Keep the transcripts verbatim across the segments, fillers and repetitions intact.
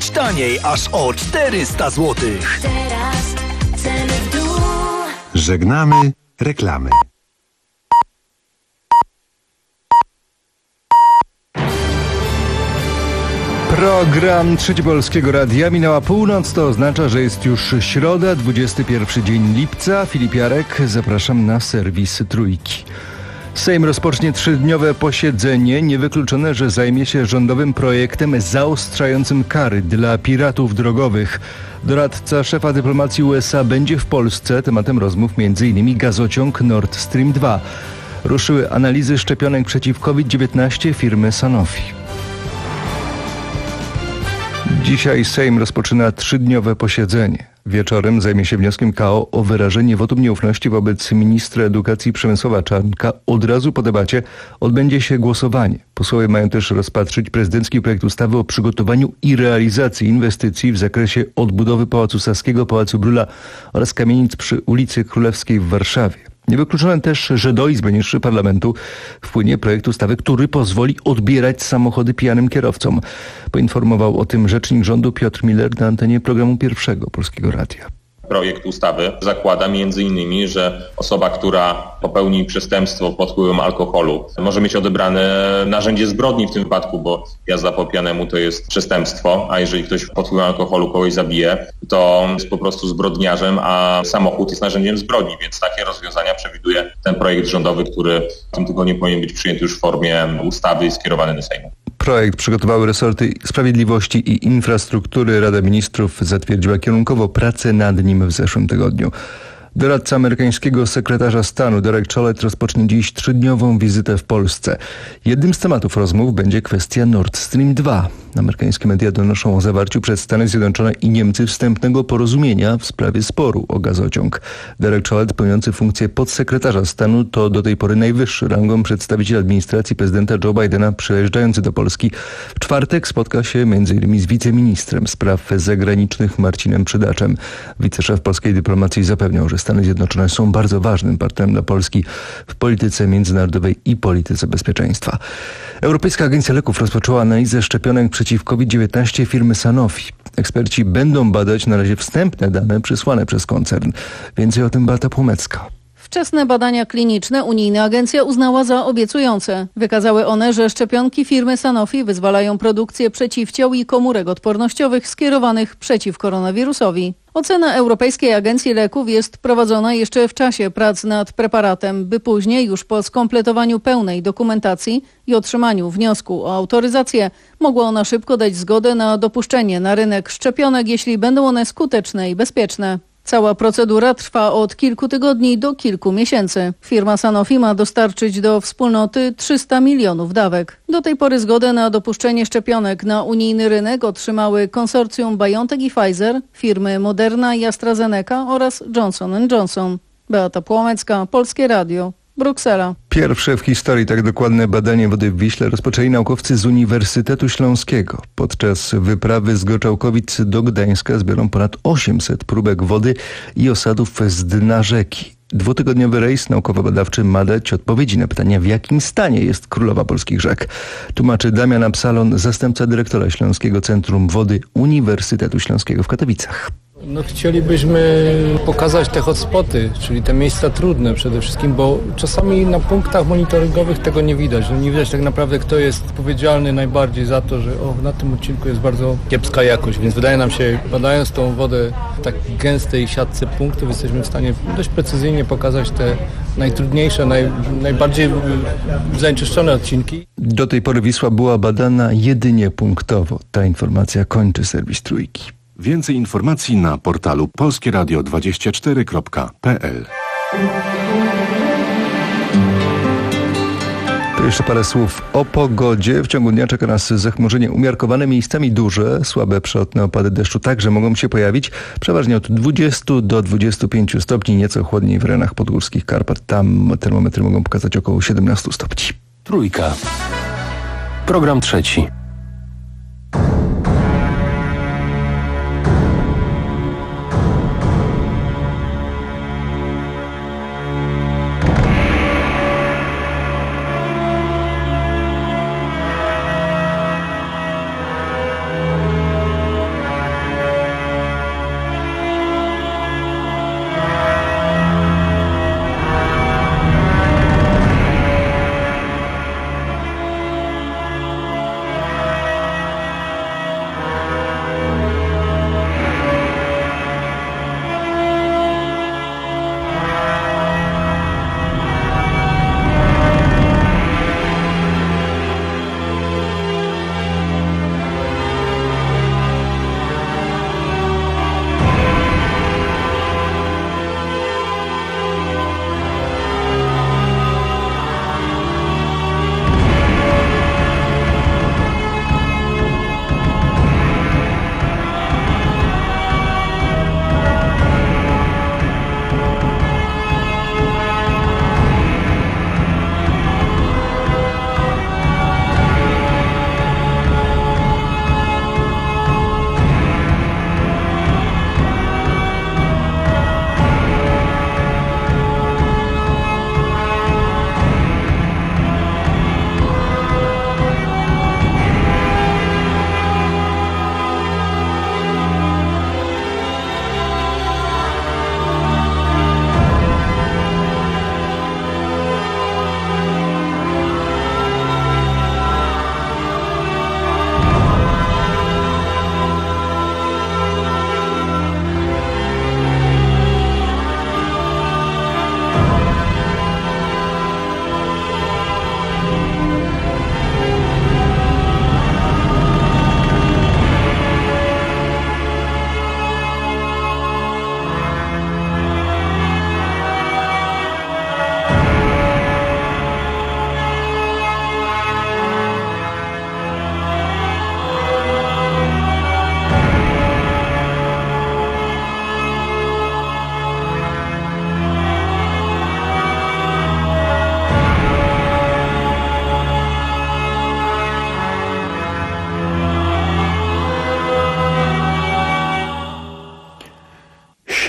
Bądź taniej aż o czterysta złotych. Teraz ceny w dół. Żegnamy reklamy. Program Trzeci Polskiego Radia. Minęła północ, to oznacza, że jest już środa, dwudziesty pierwszy dzień lipca. Filip Jarek, zapraszam na serwis Trójki. Sejm rozpocznie trzydniowe posiedzenie. Niewykluczone, że zajmie się rządowym projektem zaostrzającym kary dla piratów drogowych. Doradca szefa dyplomacji U S A będzie w Polsce. Tematem rozmów m.in. gazociąg Nord Stream dwa. Ruszyły analizy szczepionek przeciw COVID dziewiętnaście firmy Sanofi. Dzisiaj Sejm rozpoczyna trzydniowe posiedzenie. Wieczorem zajmie się wnioskiem K O o wyrażenie wotum nieufności wobec ministra edukacji Przemysława Czarnka. Od razu po debacie odbędzie się głosowanie. Posłowie mają też rozpatrzyć prezydencki projekt ustawy o przygotowaniu i realizacji inwestycji w zakresie odbudowy Pałacu Saskiego, Pałacu Brühla oraz kamienic przy ulicy Królewskiej w Warszawie. Niewykluczone też, że do Izby Niższej Parlamentu wpłynie projekt ustawy, który pozwoli odbierać samochody pijanym kierowcom. Poinformował o tym rzecznik rządu Piotr Miller na antenie programu Pierwszego Polskiego Radia. Projekt ustawy zakłada między innymi, że osoba, która popełni przestępstwo pod wpływem alkoholu, może mieć odebrane narzędzie zbrodni w tym wypadku, bo jazda po pijanemu to jest przestępstwo, a jeżeli ktoś pod wpływem alkoholu kogoś zabije, to jest po prostu zbrodniarzem, a samochód jest narzędziem zbrodni, więc takie rozwiązania przewiduje ten projekt rządowy, który w tym tygodniu powinien być przyjęty już w formie ustawy i skierowany do Sejmu. Projekt przygotowały resorty Sprawiedliwości i Infrastruktury. Rada Ministrów zatwierdziła kierunkowo pracę nad nim w zeszłym tygodniu. Doradca amerykańskiego sekretarza stanu Derek Chollet rozpocznie dziś trzydniową wizytę w Polsce. Jednym z tematów rozmów będzie kwestia Nord Stream dwa. Amerykańskie media donoszą o zawarciu przez Stany Zjednoczone i Niemcy wstępnego porozumienia w sprawie sporu o gazociąg. Derek Chollet, pełniący funkcję podsekretarza stanu, to do tej pory najwyższy rangą przedstawiciel administracji prezydenta Joe Bidena przyjeżdżający do Polski. W czwartek spotka się m.in. z wiceministrem spraw zagranicznych Marcinem Przydaczem. Wiceszef polskiej dyplomacji zapewniał, że Stany Zjednoczone są bardzo ważnym partnerem dla Polski w polityce międzynarodowej i polityce bezpieczeństwa. Europejska Agencja Leków rozpoczęła analizę szczepionek przeciw COVID dziewiętnaście firmy Sanofi. Eksperci będą badać na razie wstępne dane przysłane przez koncern. Więcej o tym Beata Płomecka. Wczesne badania kliniczne unijna agencja uznała za obiecujące. Wykazały one, że szczepionki firmy Sanofi wyzwalają produkcję przeciwciał i komórek odpornościowych skierowanych przeciw koronawirusowi. Ocena Europejskiej Agencji Leków jest prowadzona jeszcze w czasie prac nad preparatem, by później, już po skompletowaniu pełnej dokumentacji i otrzymaniu wniosku o autoryzację, mogła ona szybko dać zgodę na dopuszczenie na rynek szczepionek, jeśli będą one skuteczne i bezpieczne. Cała procedura trwa od kilku tygodni do kilku miesięcy. Firma Sanofi ma dostarczyć do wspólnoty trzysta milionów dawek. Do tej pory zgodę na dopuszczenie szczepionek na unijny rynek otrzymały konsorcjum BioNTech i Pfizer, firmy Moderna i AstraZeneca oraz Johnson and Johnson. Beata Płomecka, Polskie Radio, Bruksela. Pierwsze w historii tak dokładne badanie wody w Wiśle rozpoczęli naukowcy z Uniwersytetu Śląskiego. Podczas wyprawy z Goczałkowic do Gdańska zbiorą ponad osiemset próbek wody i osadów z dna rzeki. Dwutygodniowy rejs naukowo-badawczy ma dać odpowiedzi na pytania, w jakim stanie jest królowa polskich rzek. Tłumaczy Damian Absalon, zastępca dyrektora Śląskiego Centrum Wody Uniwersytetu Śląskiego w Katowicach. No, chcielibyśmy pokazać te hotspoty, czyli te miejsca trudne przede wszystkim, bo czasami na punktach monitoringowych tego nie widać. No, nie widać tak naprawdę, kto jest odpowiedzialny najbardziej za to, że o, na tym odcinku jest bardzo kiepska jakość, więc wydaje nam się, badając tą wodę w tak gęstej siatce punktów, jesteśmy w stanie dość precyzyjnie pokazać te najtrudniejsze, naj, najbardziej zanieczyszczone odcinki. Do tej pory Wisła była badana jedynie punktowo. Ta informacja kończy serwis Trójki. Więcej informacji na portalu polskie radio dwadzieścia cztery kropka p l. To jeszcze parę słów o pogodzie. W ciągu dnia czeka nas zachmurzenie umiarkowane, miejscami duże, słabe przelotne opady deszczu także mogą się pojawić. Przeważnie od dwudziestu do dwudziestu pięciu stopni, nieco chłodniej w rejonach podgórskich Karpat. Tam termometry mogą pokazać około siedemnastu stopni. Trójka. Program trzeci.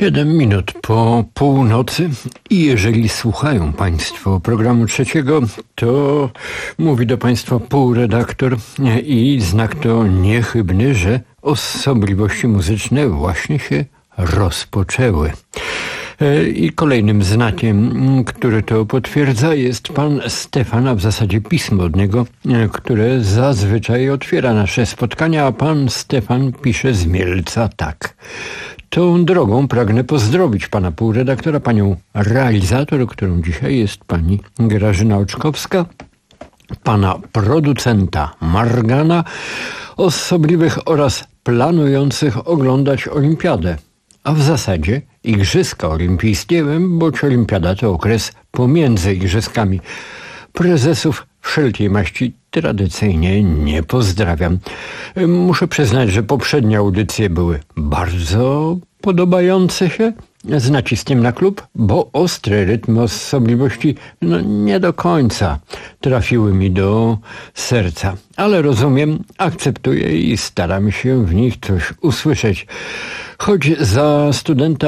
Siedem minut po północy i jeżeli słuchają Państwo programu trzeciego, to mówi do Państwa półredaktor i znak to niechybny, że osobliwości muzyczne właśnie się rozpoczęły. I kolejnym znakiem, który to potwierdza, jest pan Stefan, a w zasadzie pismo od niego, które zazwyczaj otwiera nasze spotkania, a pan Stefan pisze z Mielca tak. Tą drogą pragnę pozdrowić pana półredaktora, panią realizator, którą dzisiaj jest pani Grażyna Oczkowska, pana producenta Margana, osobliwych oraz planujących oglądać olimpiadę. A w zasadzie Igrzyska Olimpijskie, bądź olimpiada to okres pomiędzy igrzyskami. Prezesów wszelkiej maści tradycyjnie nie pozdrawiam. Muszę przyznać, że poprzednie audycje były bardzo podobające się, z naciskiem na klub, bo ostre rytmy osobliwości no, nie do końca trafiły mi do serca. Ale rozumiem, akceptuję i staram się w nich coś usłyszeć. Choć za studenta,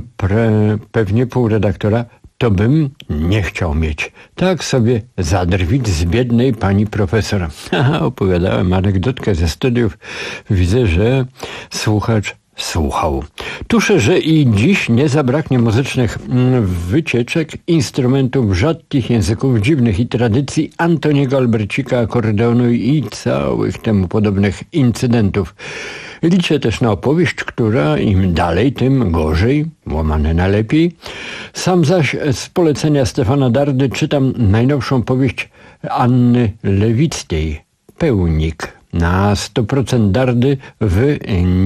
pre, pewnie półredaktora, to bym nie chciał mieć. Tak sobie zadrwić z biednej pani profesor. Aha, opowiadałem anegdotkę ze studiów. Widzę, że słuchacz słuchał. Tuszę, że i dziś nie zabraknie muzycznych wycieczek, instrumentów rzadkich, języków dziwnych i tradycji Antoniego Albercika, akordeonu i całych temu podobnych incydentów. Liczę też na opowieść, która im dalej, tym gorzej, łamane na lepiej. Sam zaś z polecenia Stefana Dardy czytam najnowszą powieść Anny Lewickiej, Pełnik. Na sto procent Dardy w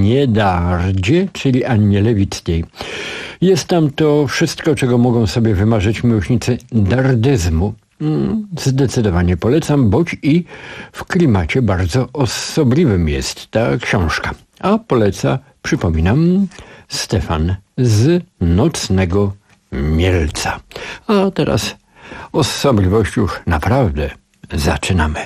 Niedardzie, czyli Annie Lewickiej. Jest tam to wszystko, czego mogą sobie wymarzyć miłośnicy dardyzmu. Zdecydowanie polecam, boć i w klimacie bardzo osobliwym jest ta książka. A poleca, przypominam, Stefan z Nocnego Mielca. A teraz osobliwość już naprawdę zaczynamy.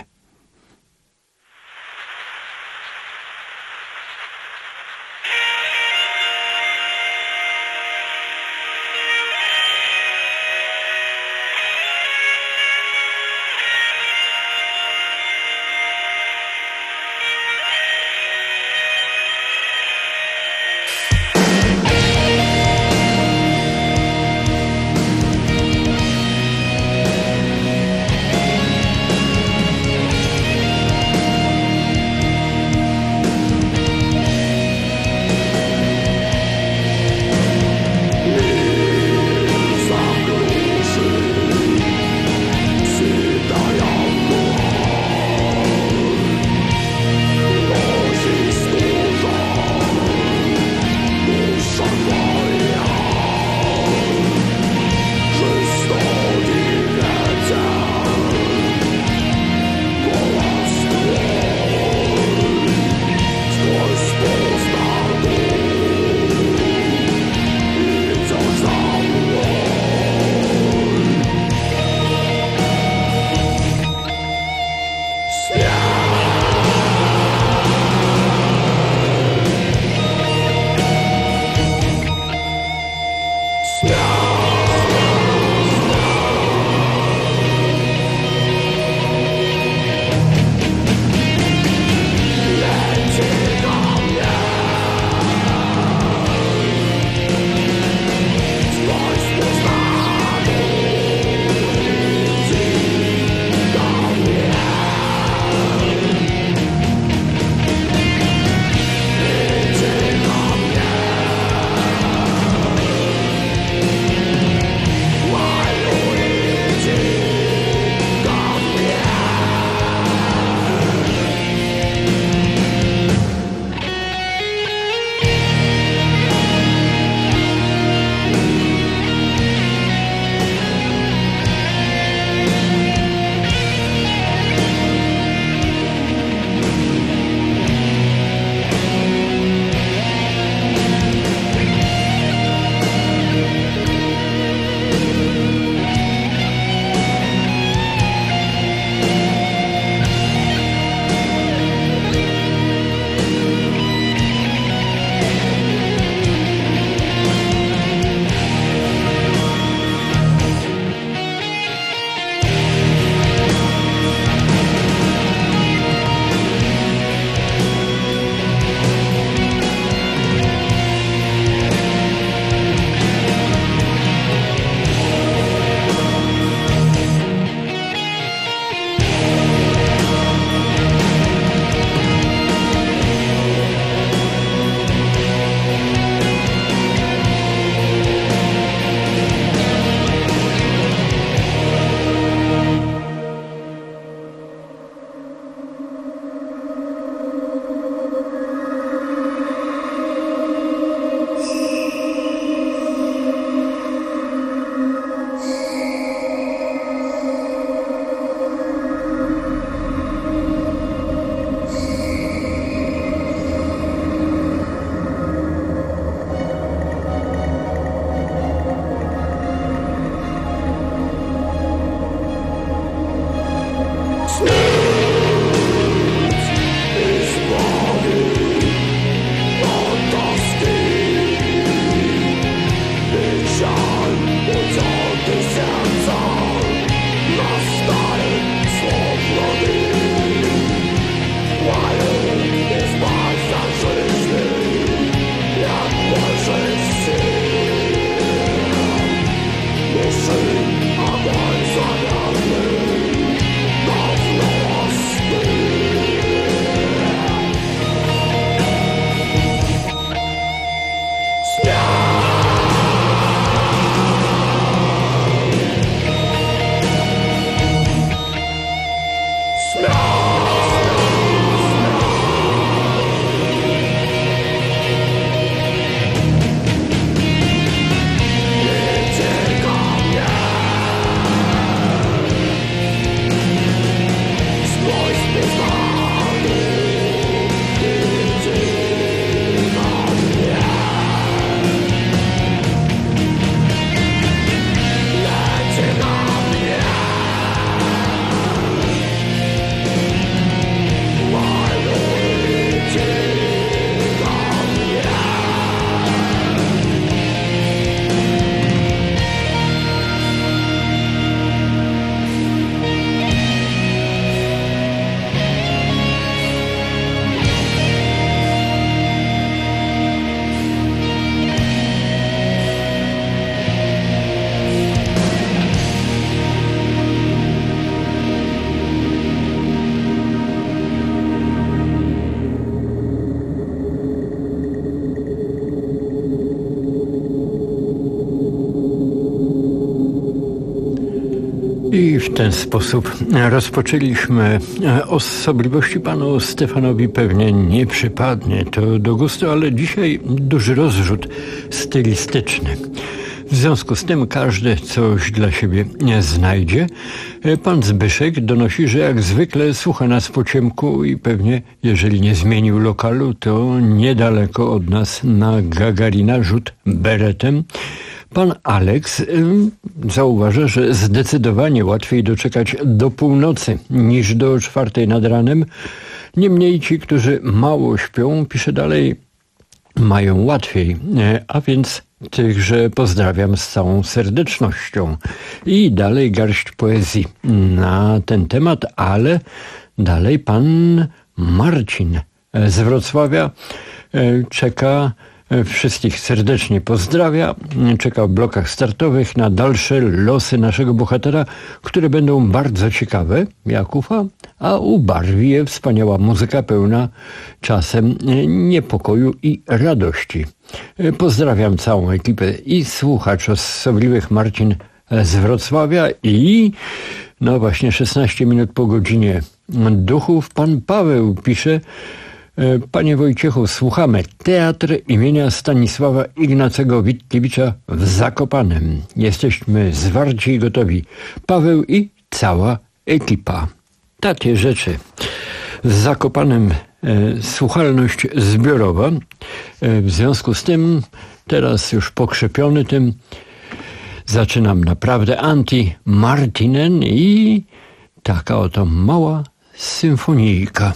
I w ten sposób rozpoczęliśmy. Osobliwości panu Stefanowi pewnie nie przypadnie to do gustu, ale dzisiaj duży rozrzut stylistyczny. W związku z tym każdy coś dla siebie znajdzie. Pan Zbyszek donosi, że jak zwykle słucha nas po ciemku i pewnie, jeżeli nie zmienił lokalu, to niedaleko od nas na Gagarina rzut beretem. Pan Aleks y, zauważa, że zdecydowanie łatwiej doczekać do północy niż do czwartej nad ranem. Niemniej ci, którzy mało śpią, pisze dalej, mają łatwiej, a więc tychże pozdrawiam z całą serdecznością. I dalej garść poezji na ten temat, ale dalej pan Marcin z Wrocławia czeka, wszystkich serdecznie pozdrawia, czeka w blokach startowych na dalsze losy naszego bohatera, które będą bardzo ciekawe, jak ufa, a ubarwi je wspaniała muzyka pełna czasem niepokoju i radości. Pozdrawiam całą ekipę i słuchaczy osobliwych, Marcin z Wrocławia i no właśnie szesnaście minut po godzinie duchów. Pan Paweł pisze: Panie Wojciechu, słuchamy. Teatr imienia Stanisława Ignacego Witkiewicza w Zakopanem. Jesteśmy zwarci i gotowi. Paweł i cała ekipa. Takie rzeczy. W Zakopanem e, słuchalność zbiorowa. E, w związku z tym, teraz już pokrzepiony tym, zaczynam naprawdę anti-Martinen i taka oto mała symfonijka.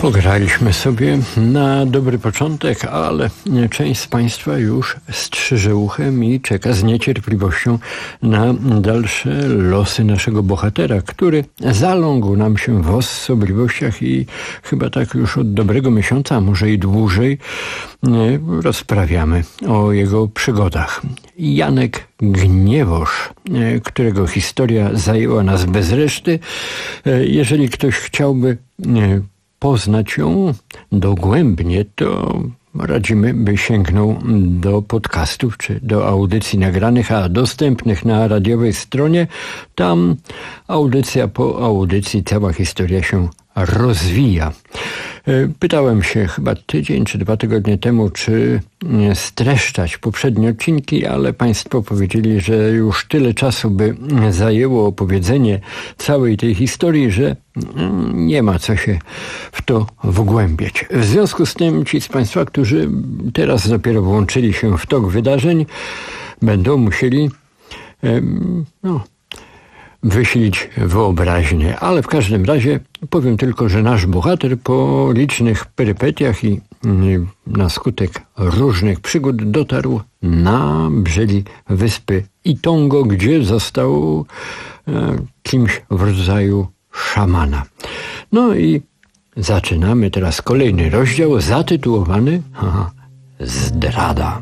Pograliśmy sobie na dobry początek, ale część z Państwa już strzyże uchem i czeka z niecierpliwością na dalsze losy naszego bohatera, który zalągł nam się w osobliwościach i chyba tak już od dobrego miesiąca, a może i dłużej, rozprawiamy o jego przygodach. Janek Gniewosz, którego historia zajęła nas bez reszty. Jeżeli ktoś chciałby poznać ją dogłębnie, to radzimy, by sięgnął do podcastów czy do audycji nagranych, a dostępnych na radiowej stronie. Tam audycja po audycji cała historia się rozwija. Pytałem się chyba tydzień czy dwa tygodnie temu, czy streszczać poprzednie odcinki, ale Państwo powiedzieli, że już tyle czasu by zajęło opowiedzenie całej tej historii, że nie ma co się w to wgłębiać. W związku z tym ci z Państwa, którzy teraz dopiero włączyli się w tok wydarzeń, będą musieli no, wysilić wyobraźnię. Ale w każdym razie powiem tylko, że nasz bohater po licznych perypetiach i na skutek różnych przygód dotarł na brzegi wyspy Itongo, gdzie został kimś w rodzaju szamana. No i zaczynamy teraz kolejny rozdział zatytułowany aha, Zdrada.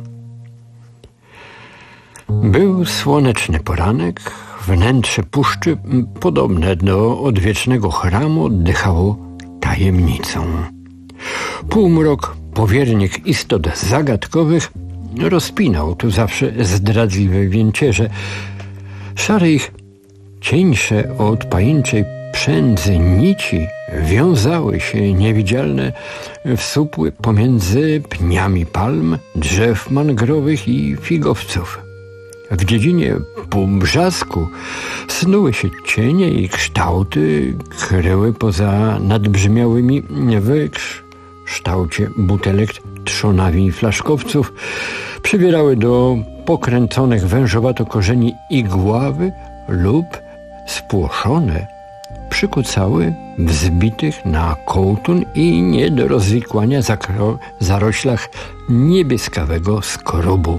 Był słoneczny poranek. Wnętrze puszczy, podobne do odwiecznego chramu, oddychało tajemnicą. Półmrok, powiernik istot zagadkowych, rozpinał tu zawsze zdradliwe więcierze. Szare ich, cieńsze od pajęczej przędzy nici wiązały się niewidzialne w supły pomiędzy pniami palm, drzew mangrowych i figowców. W dziedzinie półbrzasku snuły się cienie i kształty, kryły poza nadbrzmiałymi w kształcie butelek trzonawi flaszkowców, przybierały do pokręconych wężowato korzeni igławy lub spłoszone przykucały w zbitych na kołtun i nie do rozwikłania zakro- zaroślach niebieskawego skrobu.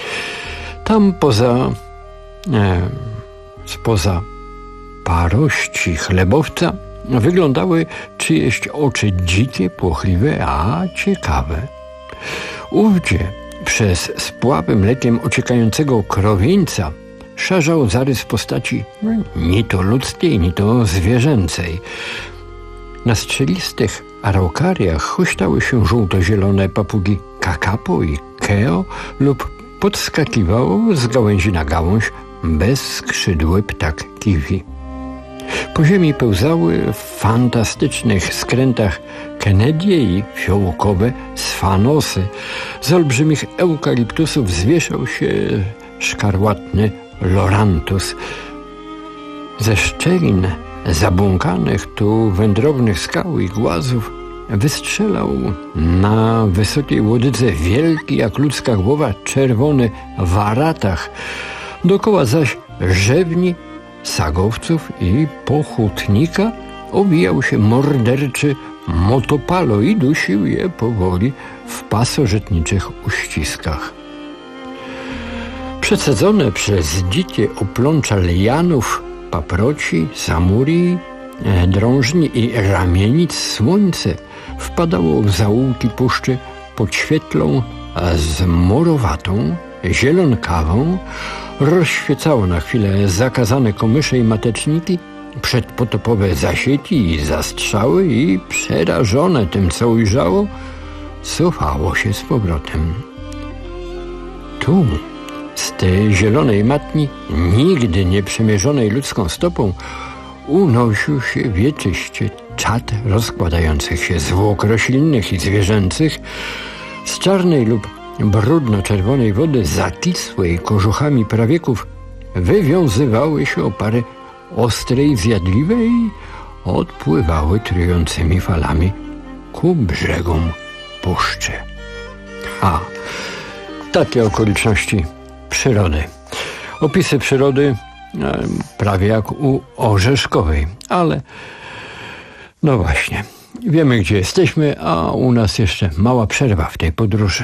Tam poza, e, spoza parości chlebowca wyglądały czyjeś oczy dzikie, płochliwe, a ciekawe. Ówdzie przez spławy mlekiem ociekającego krowieńca szerzał zarys postaci ni to ludzkiej, ni to zwierzęcej. Na strzelistych araukariach huśtały się żółto-zielone papugi kakapo i keo lub podskakiwał z gałęzi na gałąź bezskrzydły ptak kiwi. Po ziemi pełzały w fantastycznych skrętach kenedie i fiołkowe sfanosy. Z olbrzymich eukaliptusów zwieszał się szkarłatny lorantus. Ze szczelin zabłąkanych tu wędrownych skał i głazów wystrzelał na wysokiej łodydze wielki jak ludzka głowa czerwony waratach, dookoła zaś rzewni sagowców i pochutnika owijał się morderczy motopalo i dusił je powoli w pasożytniczych uściskach. Przecedzone przez dzikie oplącza lianów, paproci, samurii, drążni i ramienic słońce wpadało w zaułki puszczy pod świetlą zmorowatą, zielonkawą, rozświecało na chwilę zakazane komysze i mateczniki, przedpotopowe zasieki i zastrzały i przerażone tym, co ujrzało, cofało się z powrotem. Tu, z tej zielonej matni, nigdy nie przemierzonej ludzką stopą, unosił się wieczyście czad rozkładających się zwłok roślinnych i zwierzęcych. Z czarnej lub brudno-czerwonej wody zakisłej kożuchami prawieków wywiązywały się opary ostre i zjadliwe i odpływały trującymi falami ku brzegom puszczy. A takie okoliczności przyrody. Opisy przyrody prawie jak u Orzeszkowej, ale no właśnie. Wiemy, gdzie jesteśmy, a u nas jeszcze mała przerwa w tej podróży.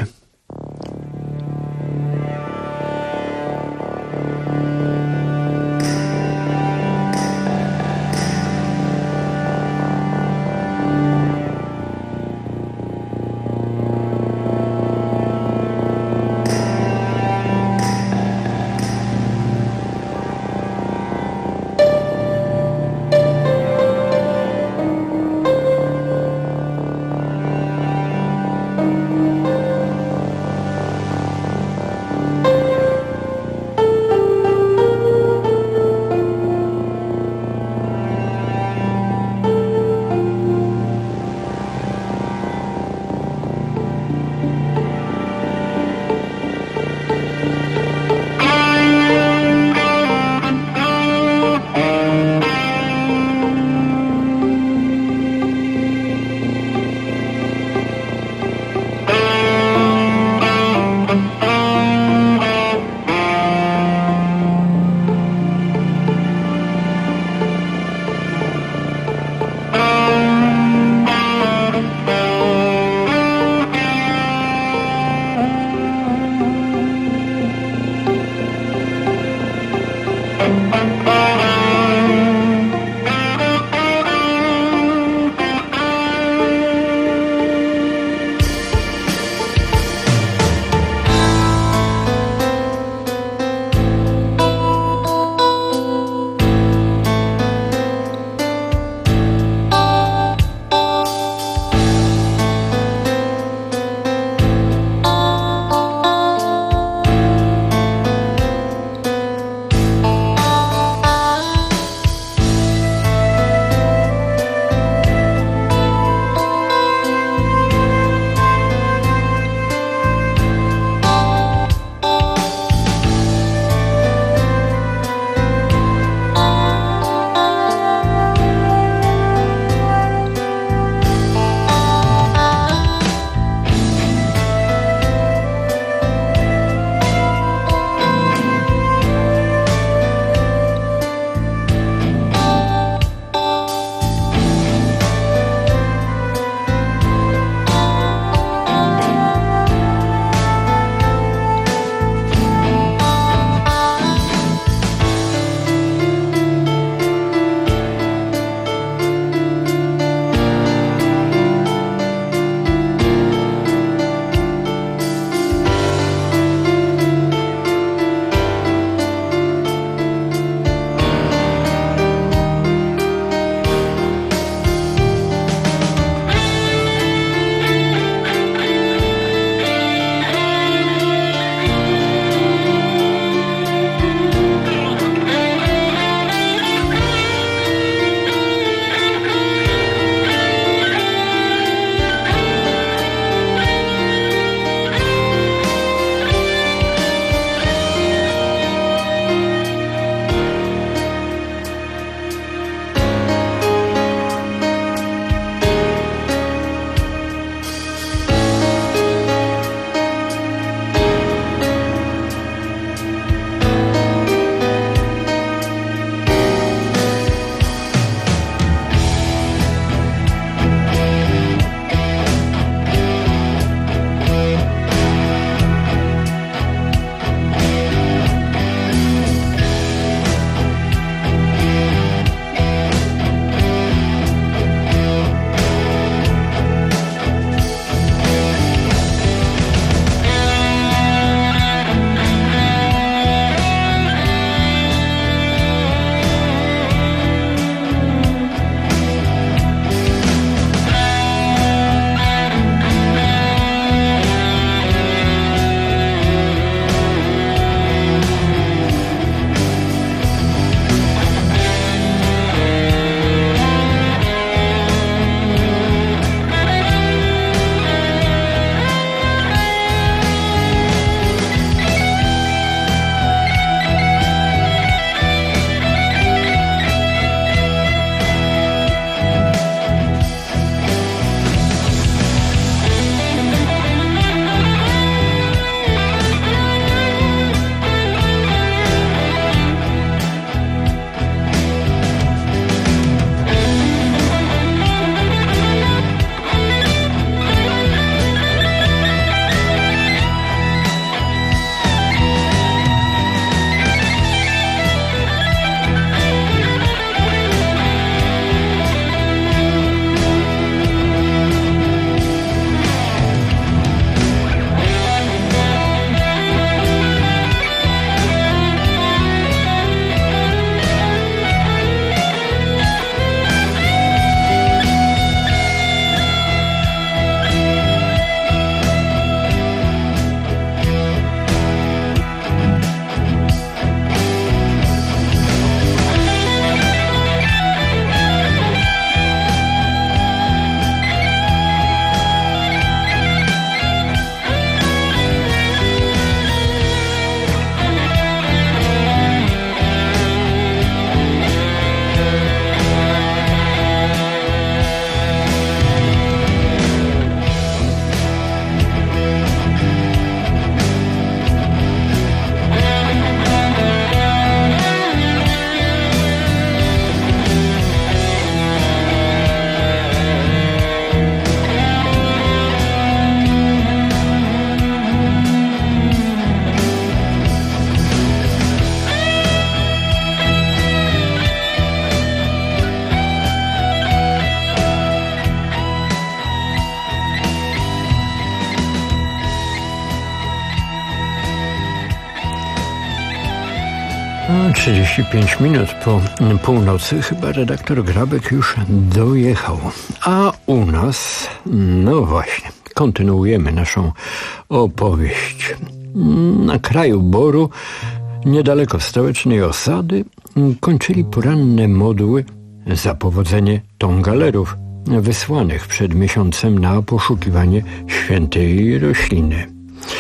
trzydzieści pięć minut po północy, chyba redaktor Grabek już dojechał. A u nas, no właśnie, kontynuujemy naszą opowieść. Na kraju Boru, niedaleko stołecznej osady, kończyli poranne modły za powodzenie tongalerów wysłanych przed miesiącem na poszukiwanie świętej rośliny.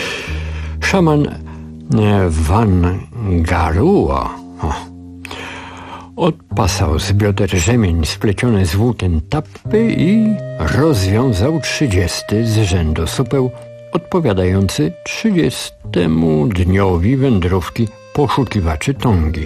Szaman Van Garua o, odpasał z bioder rzemień splecione z włókien tappy i rozwiązał trzydziesty z rzędu supeł odpowiadający trzydziestemu dniowi wędrówki poszukiwaczy Tongi.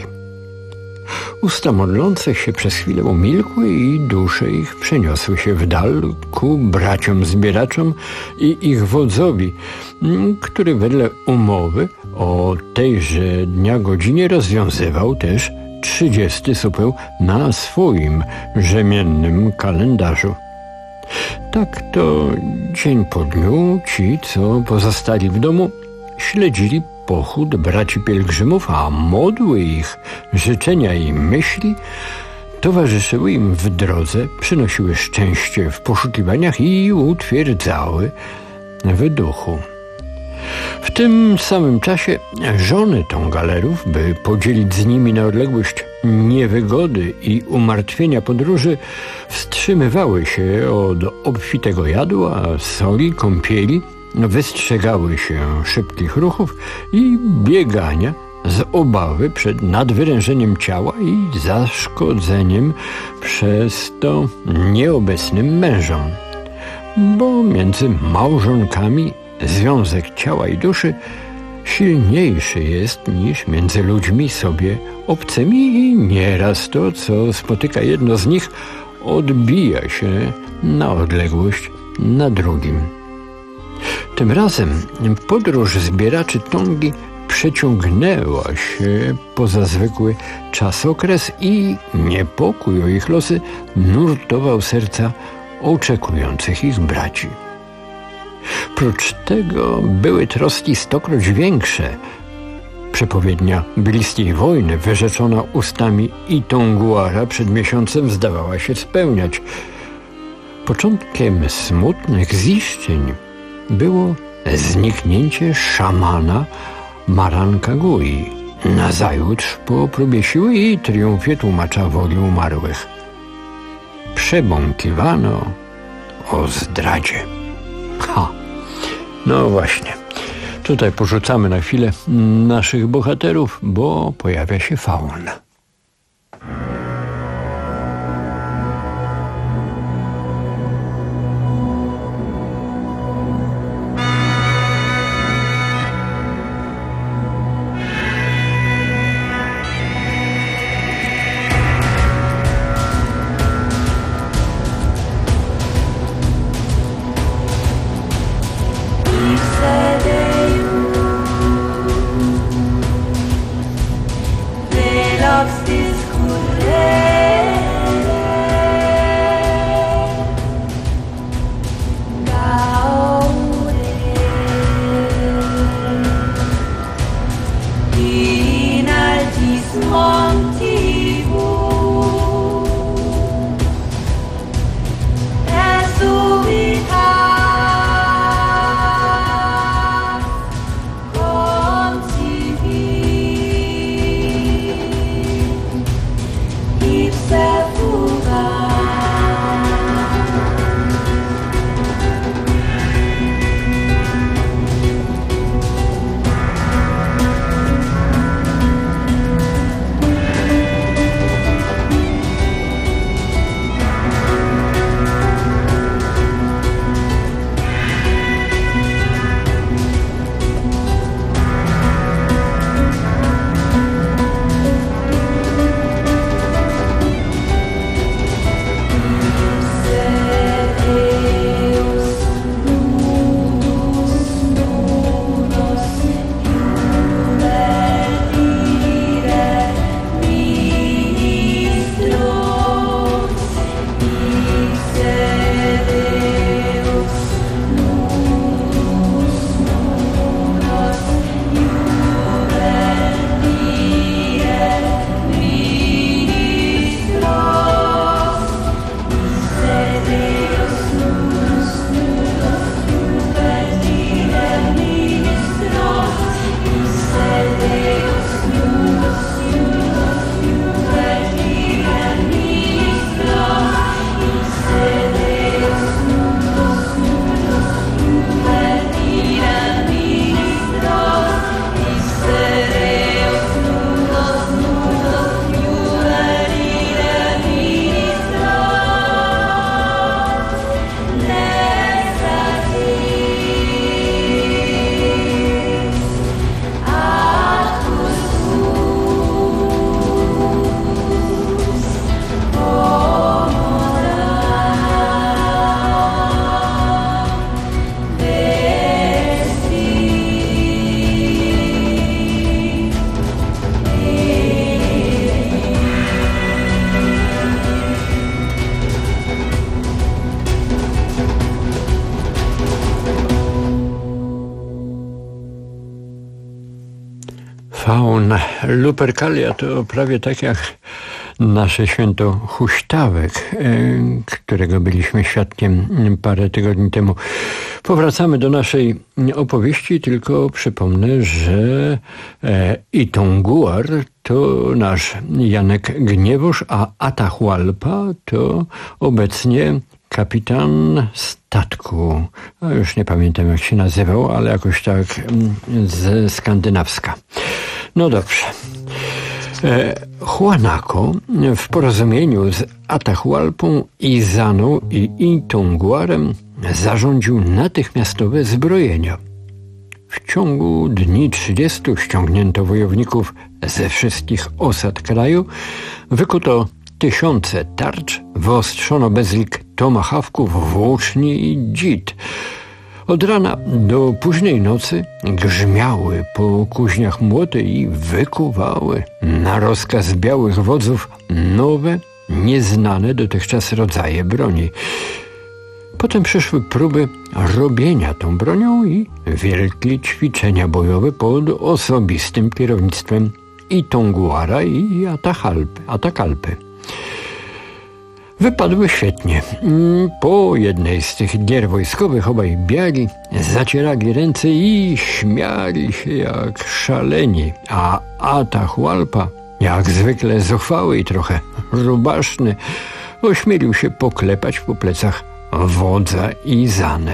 Usta modlących się przez chwilę umilkły i dusze ich przeniosły się w dal ku braciom zbieraczom i ich wodzowi, który wedle umowy o tejże dnia godzinie rozwiązywał też trzydziesty supeł na swoim rzemiennym kalendarzu. Tak to dzień po dniu ci, co pozostali w domu, śledzili pochód braci pielgrzymów, a modły ich, życzenia i myśli towarzyszyły im w drodze, przynosiły szczęście w poszukiwaniach i utwierdzały w duchu. W tym samym czasie żony tongalerów, by podzielić z nimi na odległość niewygody i umartwienia podróży, wstrzymywały się od obfitego jadła, soli, kąpieli, wystrzegały się szybkich ruchów i biegania z obawy przed nadwyrężeniem ciała i zaszkodzeniem przez to nieobecnym mężom. Bo między małżonkami związek ciała i duszy silniejszy jest niż między ludźmi sobie obcymi i nieraz to, co spotyka jedno z nich, odbija się na odległość na drugim. Tym razem podróż zbieraczy Tongi przeciągnęła się poza zwykły czasokres i niepokój o ich losy nurtował serca oczekujących ich braci. Prócz tego były troski stokroć większe. Przepowiednia bliskiej wojny, wyrzeczona ustami Itonguara przed miesiącem, zdawała się spełniać. Początkiem smutnych ziszczeń było zniknięcie szamana Marankagui, nazajutrz po próbie siły i triumfie tłumacza woli umarłych. Przebąkiwano o zdradzie. Ha, no właśnie. Tutaj porzucamy na chwilę naszych bohaterów, bo pojawia się fauna. Faun Lupercalia to prawie tak jak nasze święto huśtawek, którego byliśmy świadkiem parę tygodni temu. Powracamy do naszej opowieści, tylko przypomnę, że Itonguar to nasz Janek Gniewusz, a Atahualpa to obecnie kapitan statku. No już nie pamiętam, jak się nazywał, ale jakoś tak ze skandynawska. No dobrze. Juanaco w porozumieniu z Atahualpą, Izaną i Itonguarem zarządził natychmiastowe zbrojenia. W ciągu dni trzydziestu ściągnięto wojowników ze wszystkich osad kraju, wykuto tysiące tarcz, wyostrzono bezlik tomahawków, włóczni i dzid. Od rana do późnej nocy grzmiały po kuźniach młoty i wykuwały na rozkaz białych wodzów nowe, nieznane dotychczas rodzaje broni. Potem przyszły próby robienia tą bronią i wielkie ćwiczenia bojowe pod osobistym kierownictwem Itonguara i Atakalpy. Wypadły świetnie. Po jednej z tych gier wojskowych obaj biali zacierali ręce i śmiali się jak szaleni, a Atahualpa, jak zwykle zuchwały i trochę rubaszny, ośmielił się poklepać po plecach wodza Izanę.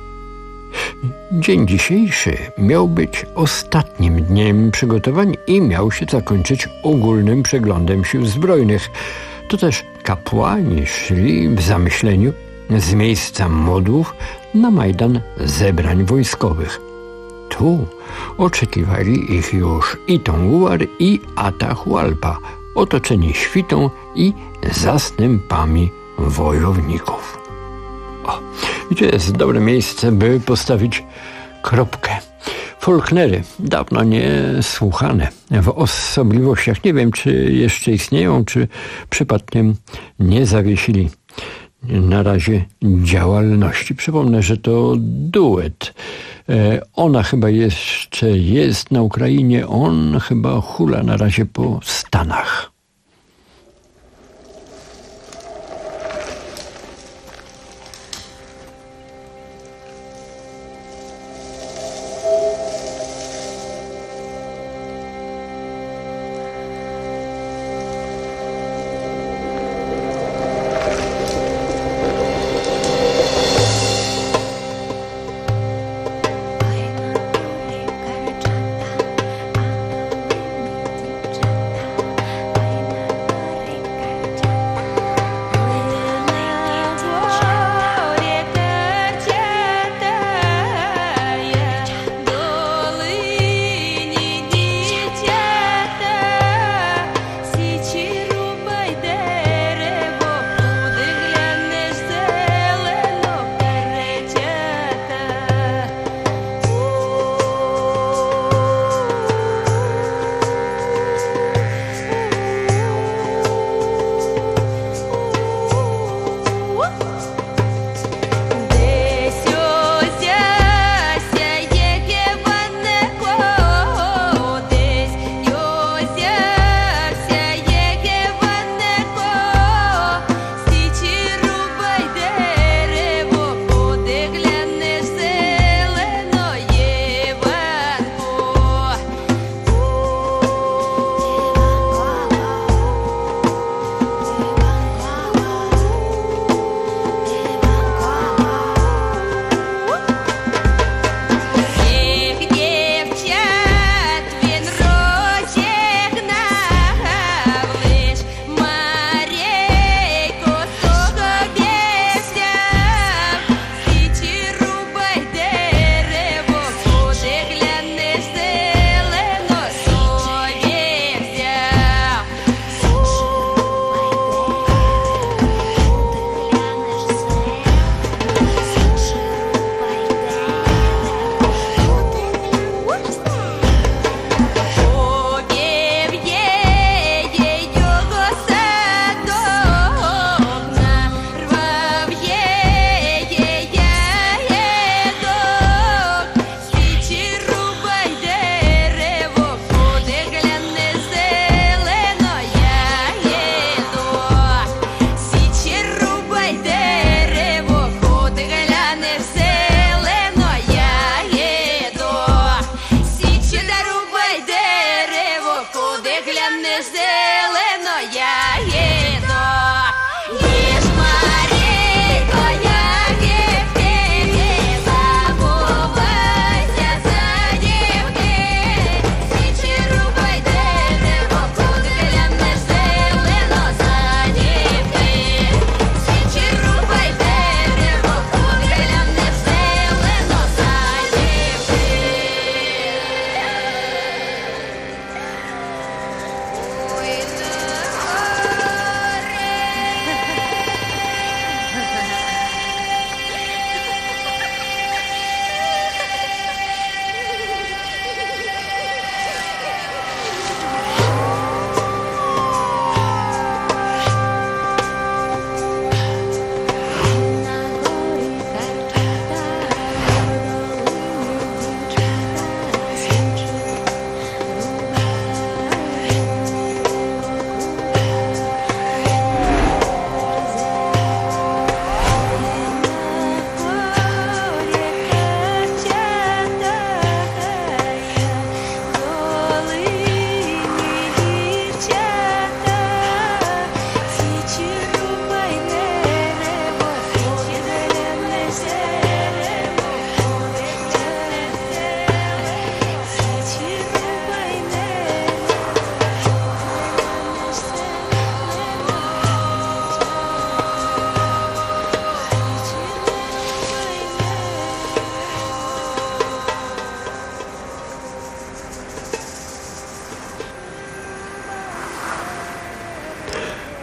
Dzień dzisiejszy miał być ostatnim dniem przygotowań i miał się zakończyć ogólnym przeglądem sił zbrojnych. To też kapłani szli w zamyśleniu z miejsca modłów na majdan zebrań wojskowych. Tu oczekiwali ich już Itonguar i Atahualpa, otoczeni świtą i zastępami wojowników. O, i to jest dobre miejsce, by postawić kropkę. Folknery, dawno nie słuchane w osobliwościach. Nie wiem, czy jeszcze istnieją, czy przypadkiem nie zawiesili na razie działalności. Przypomnę, że to duet. Ona chyba jeszcze jest na Ukrainie, on chyba hula na razie po Stanach. Bye.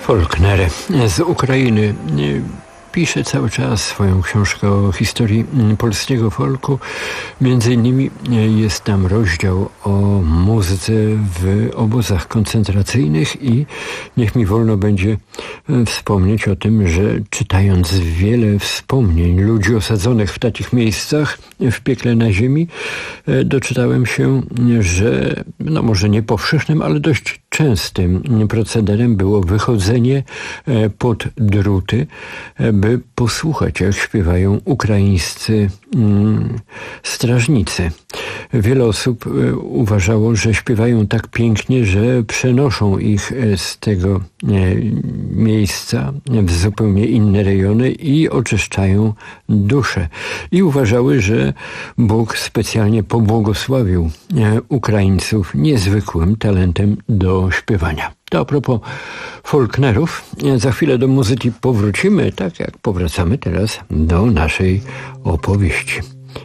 Faulkner z Ukrainy pisze cały czas swoją książkę o historii polskiego folku. Między innymi jest tam rozdział o muzyce w obozach koncentracyjnych i niech mi wolno będzie wspomnieć o tym, że czytając wiele wspomnień ludzi osadzonych w takich miejscach w piekle na ziemi, doczytałem się, że no może nie powszechnym, ale dość częstym procederem było wychodzenie pod druty, by posłuchać, jak śpiewają ukraińscy mm, strażnicy. Wiele osób uważało, że śpiewają tak pięknie, że przenoszą ich z tego miejsca w zupełnie inne rejony i oczyszczają duszę. I uważały, że Bóg specjalnie pobłogosławił Ukraińców niezwykłym talentem do śpiewania. To a propos Faulknerów. Za chwilę do muzyki powrócimy, tak jak powracamy teraz do naszej opowieści.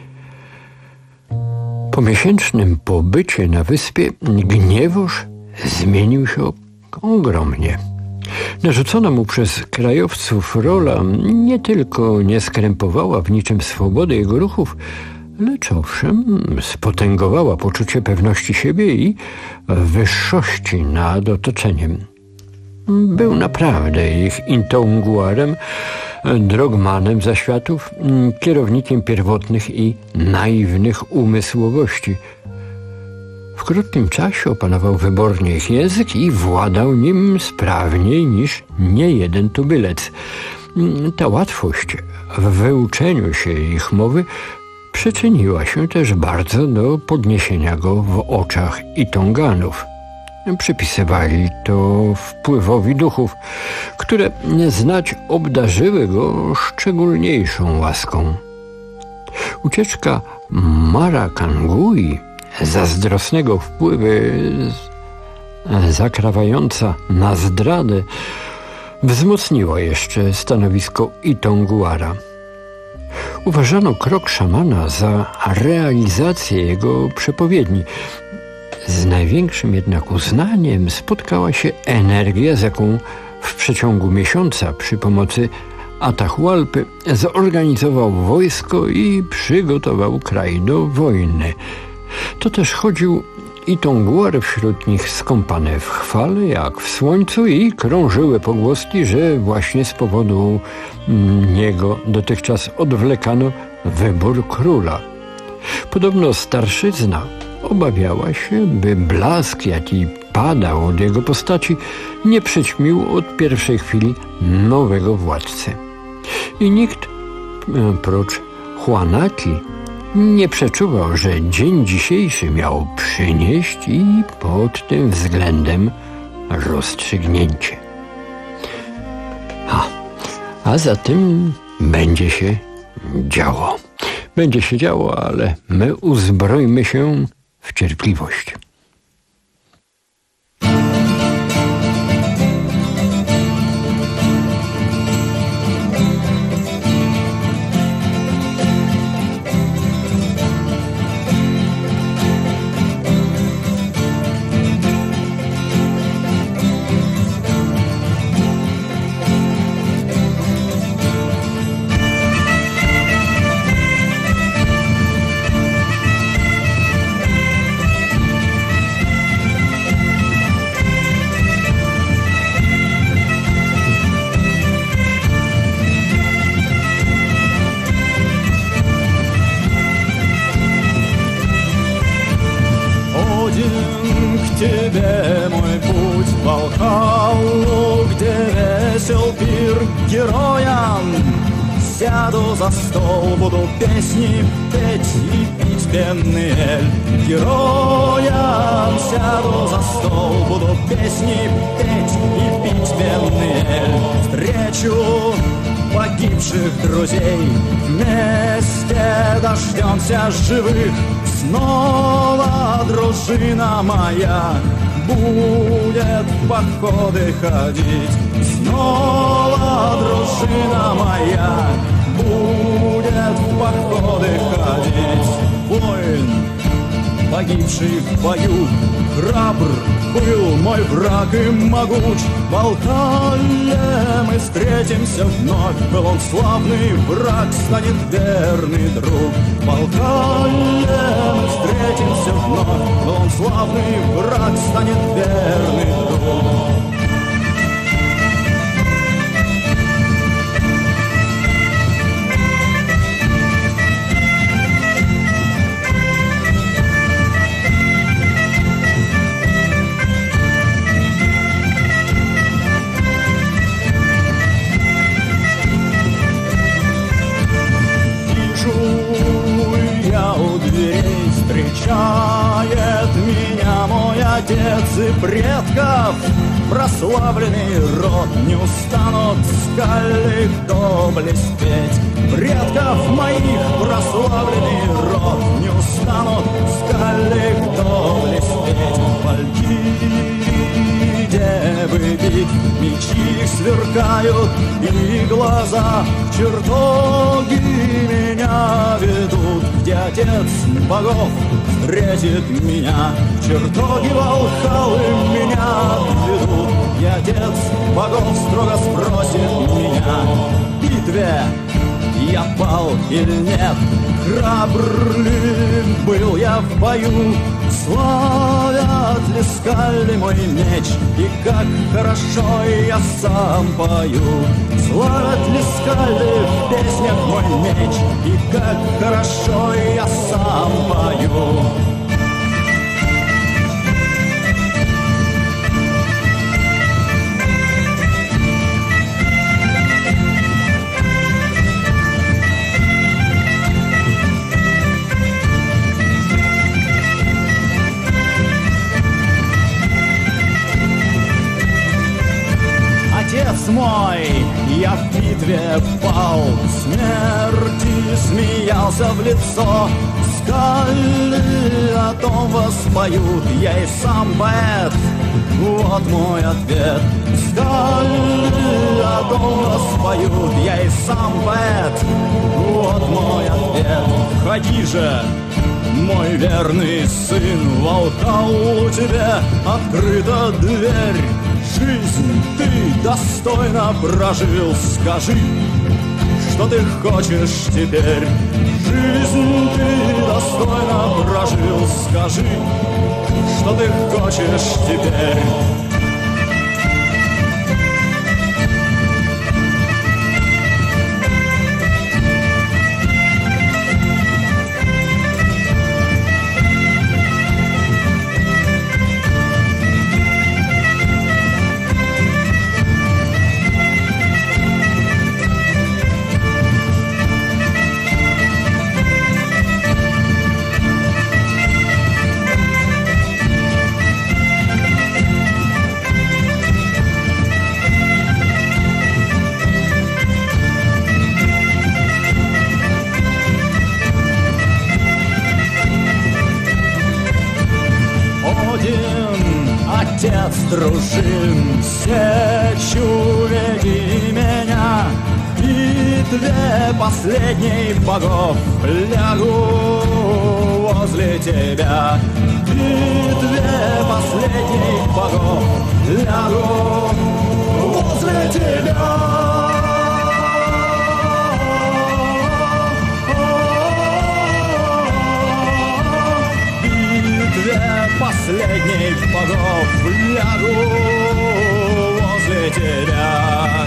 Po miesięcznym pobycie na wyspie Gniewosz zmienił się ogromnie. Narzucona mu przez krajowców rola nie tylko nie skrępowała w niczym swobody jego ruchów, lecz owszem spotęgowała poczucie pewności siebie i wyższości nad otoczeniem. Był naprawdę ich intonguarem, drogmanem zaświatów, kierownikiem pierwotnych i naiwnych umysłowości. W krótkim czasie opanował wybornie ich język i władał nim sprawniej niż niejeden tubylec. Ta łatwość w wyuczeniu się ich mowy przyczyniła się też bardzo do podniesienia go w oczach Itonganów. Przypisywali to wpływowi duchów, które znać obdarzyły go szczególniejszą łaską. Ucieczka Marakangui, zazdrosnego wpływy zakrawająca na zdradę, wzmocniła jeszcze stanowisko Itonguara. Uważano krok szamana za realizację jego przepowiedni. Z największym jednak uznaniem spotkała się energia, z jaką w przeciągu miesiąca przy pomocy Atahualpy zorganizował wojsko i przygotował kraj do wojny. To też chodził Itonguar wśród nich skąpane w chwale jak w słońcu i krążyły pogłoski, że właśnie z powodu niego dotychczas odwlekano wybór króla. Podobno starszyzna obawiała się, by blask, jaki padał od jego postaci, nie przyćmił od pierwszej chwili nowego władcy. I nikt, prócz Huanaki, nie przeczuwał, że dzień dzisiejszy miał przynieść i pod tym względem rozstrzygnięcie. A, a za tym będzie się działo. Będzie się działo, ale my uzbrojmy się w cierpliwość. Сяду за стол, буду песни петь и пить пенный эль. Героям сяду за стол, буду песни петь и пить пенный эль. Встречу погибших друзей, вместе дождемся живых. Снова дружина моя будет в походы ходить. Снова дружина моя будет в походы ходить. Воин погибший в бою. Храбр был мой враг и могуч, в Алтае мы встретимся вновь. Был он славный враг, станет верный друг. В Алтае мы встретимся вновь. Был он славный враг, станет верный друг. Встречает меня мой отец и предков прославленный род. Не устанут скали доблесть петь. Предков моих прославленный род. Не устанут скали доблесть петь. Вальки, девы, бить, мечи их сверкают, и глаза в чертоги меня ведут, где отец богов встретит меня. В чертоги Валхалы меня ведут, и отец богов строго спросит меня: в битве я пал или нет? Храбр ли был я в бою? Славят ли скали мой меч? И как хорошо я сам пою. Славят ли скали в песнях мой меч? И как хорошо я сам пою. Отец мой, я в битве пал, смерти смеялся в лицо. Скали о том воспоют, я и сам поэт, вот мой ответ. Скали о том воспоют, я и сам поэт, вот мой ответ. Входи же, мой верный сын, в Алталу тебе открыта дверь. Жизнь ты достойно прожил, скажи, что ты хочешь теперь. Жизнь ты достойно прожил, скажи, что ты хочешь теперь. Отец дружин, сечу веди меня, в битве последней богов лягу возле тебя. В битве последней богов лягу возле тебя. Последний богов лягу возле тебя.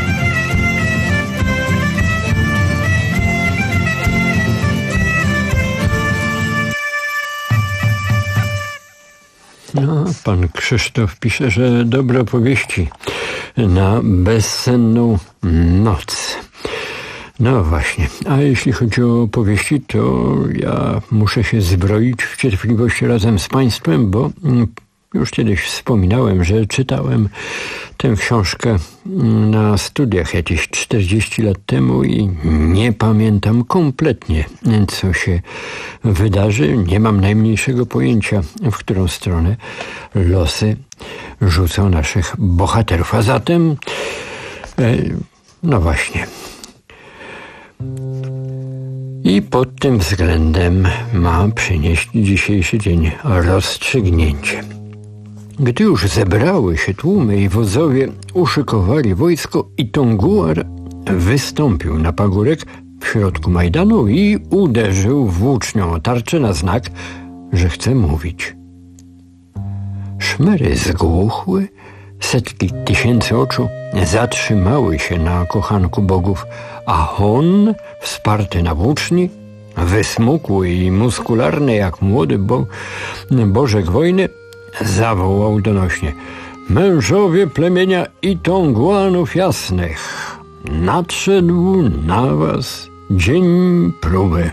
No, pan Krzysztof pisze, że dobre opowieści na bezsenną noc. No właśnie, a jeśli chodzi o opowieści, to ja muszę się zbroić w cierpliwość razem z państwem, bo już kiedyś wspominałem, że czytałem tę książkę na studiach jakieś czterdzieści lat temu i nie pamiętam kompletnie, co się wydarzy. Nie mam najmniejszego pojęcia, w którą stronę losy rzucą naszych bohaterów. A zatem, no właśnie... I pod tym względem ma przynieść dzisiejszy dzień rozstrzygnięcie. Gdy już zebrały się tłumy i wodzowie uszykowali wojsko, i Tonguar wystąpił na pagórek w środku Majdanu i uderzył włócznią o tarczę na znak, że chce mówić. Szmery zgłuchły, setki tysięcy oczu zatrzymały się na kochanku bogów, a on, wsparty na włóczni, wysmukły i muskularny jak młody bo- bożek wojny, zawołał donośnie: mężowie plemienia Itonguanów jasnych, nadszedł na was dzień próby.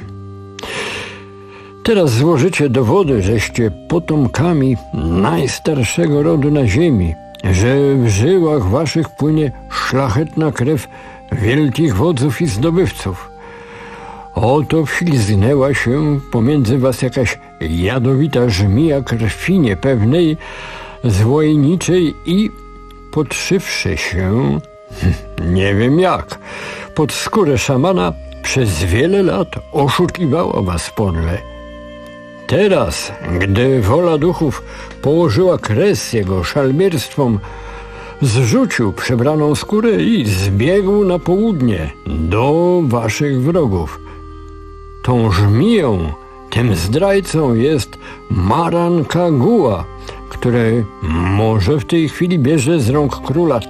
Teraz złożycie dowody, żeście potomkami najstarszego rodu na ziemi, że w żyłach waszych płynie szlachetna krew wielkich wodzów i zdobywców. Oto wślizgnęła się pomiędzy was jakaś jadowita żmija krwi niepewnej, złojniczej i podszywszy się, nie wiem jak, pod skórę szamana, przez wiele lat oszukiwała was podle. Teraz, gdy wola duchów położyła kres jego szalbierstwom, zrzucił przebraną skórę i zbiegł na południe do waszych wrogów. Tą żmiją, tym zdrajcą jest Maran Kagua, który może w tej chwili bierze z rąk króla